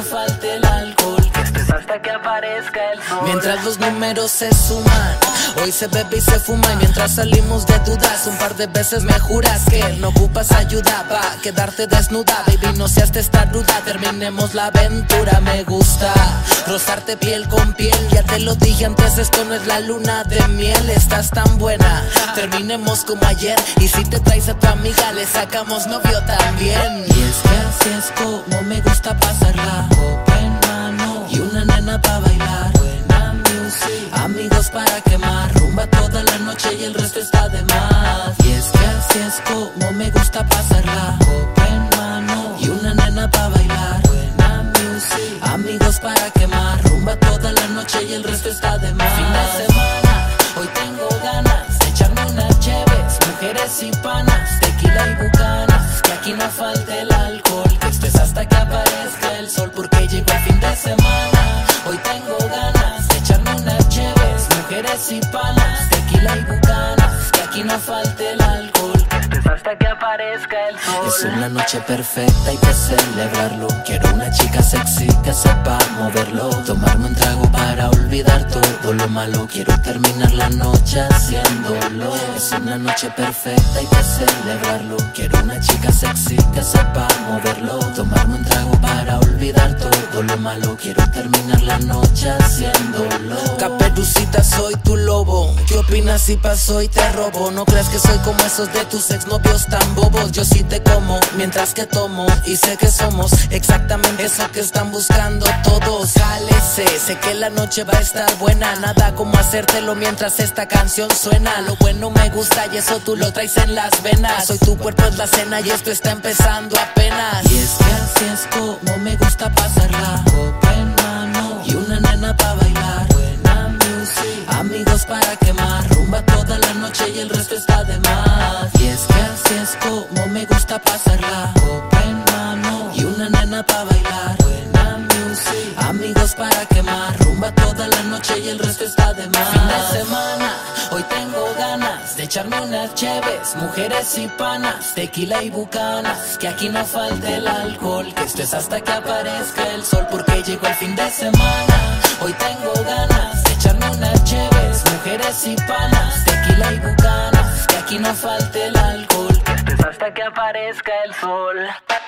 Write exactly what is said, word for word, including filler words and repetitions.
no falte el alcohol, que estés hasta que aparezca el sol. Mientras los números se suman, hoy se bebe y se fuma. Y mientras salimos de dudas, un par de veces me juras que no ocupas ayuda pa' quedarte desnuda. Baby, no seas testaruda, terminemos la aventura. Me gusta rozarte piel con piel, ya te lo dije antes, esto no es la luna de miel. Estás tan buena, terminemos como ayer. Y si te traes a tu amiga, le sacamos novio también. Y es que así es como me gusta pasarla, copa en mano y una nena pa' bailar. Buena music, amigos para quemar, rumba toda la noche y el resto está de más. Y es que así es como me gusta pasarla, copa en mano y una nena pa' bailar. Buena music, amigos para quemar, rumba toda la noche y el resto está de más. Fin de semana, hoy tengo ganas de echarme unas cheves, mujeres y panas, tequila y bucanas, que aquí no falte el alcohol, que esto es hasta que aparezca el sol, porque llegó el fin de semana. Hoy tengo ganas de echarme unas cheves, mujeres y panas, tequila y bucanas, que aquí no falte el alcohol, que esto es hasta que aparezca el sol. Es una noche perfecta, hay que celebrarlo. Quiero una chica sexy que sepa moverlo, tomarme un trago para olvidar todo lo malo. Quiero terminar la noche haciéndolo. Es una noche perfecta, hay que celebrarlo. Quiero una chica sexy que sepa moverlo, tomarme un trago para olvidar todo lo malo. Quiero terminar la noche haciéndolo. Caperucita, soy tu lobo, ¿qué opinas si paso y te robo? No creas que soy como esos de tus exnovios tan bobos. Yo sí te como mientras que tomo, y sé que somos exactamente eso que están buscando todos. Jálese, sé que la noche va a estar buena, nada como hacértelo mientras esta canción suena. Lo bueno me gusta y eso tú lo traes en las venas. Soy tu cuerpo, es la cena y esto está empezando apenas. Y es que así es como me gusta pasarla, copa en mano y una nena pa' bailar. Buena music, amigos para quemar, rumba toda la noche y el resto está de más. Y es que así es como me gusta pasarla, copa en mano y una nena pa' bailar. Buena music, amigos para quemar, rumba toda la noche y el resto está de más. Fin de semana, hoy tengo ganas de echarme unas cheves, mujeres y panas, tequila y bucanas, que aquí no falte el alcohol, que esto es hasta que aparezca el sol, porque llegó el fin de semana. Hoy tengo ganas de echarme unas cheves, mujeres y panas, tequila y bucanas, que aquí no falte el alcohol, que esto es hasta que aparezca el sol.